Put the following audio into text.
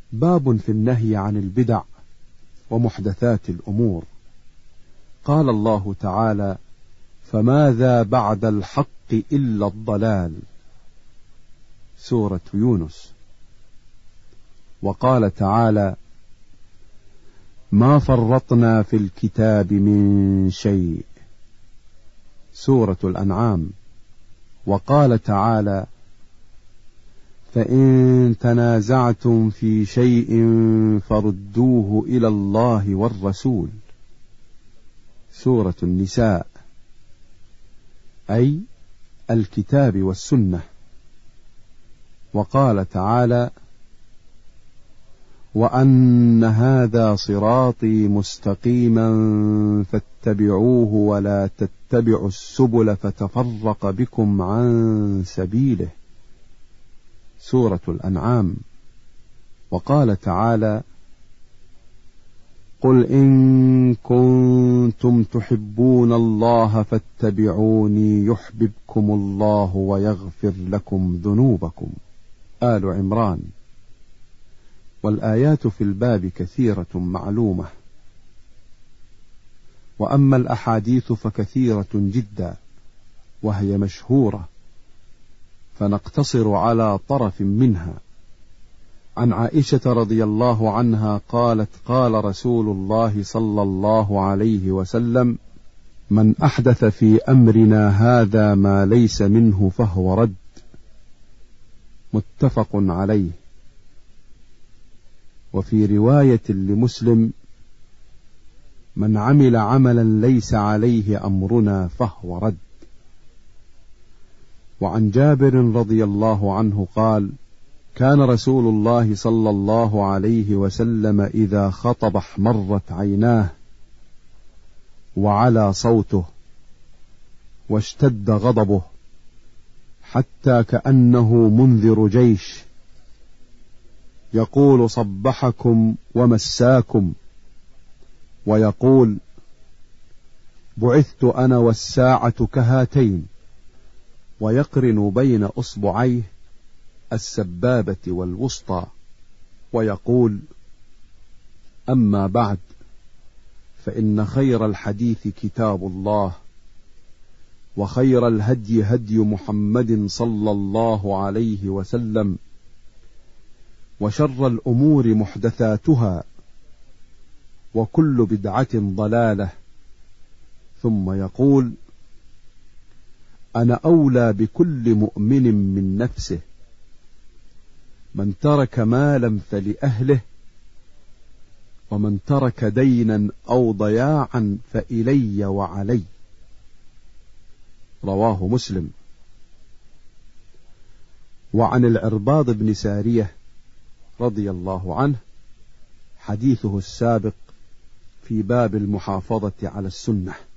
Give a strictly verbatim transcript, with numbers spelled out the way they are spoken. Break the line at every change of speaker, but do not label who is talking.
باب في النهي عن البدع ومحدثات الأمور. قال الله تعالى: فماذا بعد الحق إلا الضلال، سورة يونس. وقال تعالى: ما فرطنا في الكتاب من شيء، سورة الأنعام. وقال تعالى: فإن تنازعتم في شيء فردوه إلى الله والرسول، سورة النساء، أي الكتاب والسنة. وقال تعالى: وأن هذا صراطي مستقيما فاتبعوه ولا تتبعوا السبل فتفرق بكم عن سبيله، سورة الأنعام. وقال تعالى: قل إن كنتم تحبون الله فاتبعوني يحببكم الله ويغفر لكم ذنوبكم، آل عمران. والآيات في الباب كثيرة معلومة، وأما الأحاديث فكثيرة جدا وهي مشهورة، فنقتصر على طرف منها. عن عائشة رضي الله عنها قالت: قال رسول الله صلى الله عليه وسلم: من أحدث في أمرنا هذا ما ليس منه فهو رد، متفق عليه. وفي رواية لمسلم: من عمل عملا ليس عليه أمرنا فهو رد. وعن جابر رضي الله عنه قال: كان رسول الله صلى الله عليه وسلم إذا خطب احمرت عيناه وعلى صوته واشتد غضبه حتى كأنه منذر جيش، يقول: صبحكم ومساكم، ويقول: بعثت أنا والساعة كهاتين، ويقرن بين أصبعيه السبابة والوسطى، ويقول: أما بعد، فإن خير الحديث كتاب الله، وخير الهدي هدي محمد صلى الله عليه وسلم، وشر الأمور محدثاتها، وكل بدعة ضلالة. ثم يقول: أنا أولى بكل مؤمن من نفسه، من ترك مالا فلأهله، ومن ترك دينا أو ضياعا فإلي وعلي، رواه مسلم. وعن العرباض بن سارية رضي الله عنه حديثه السابق في باب المحافظة على السنة.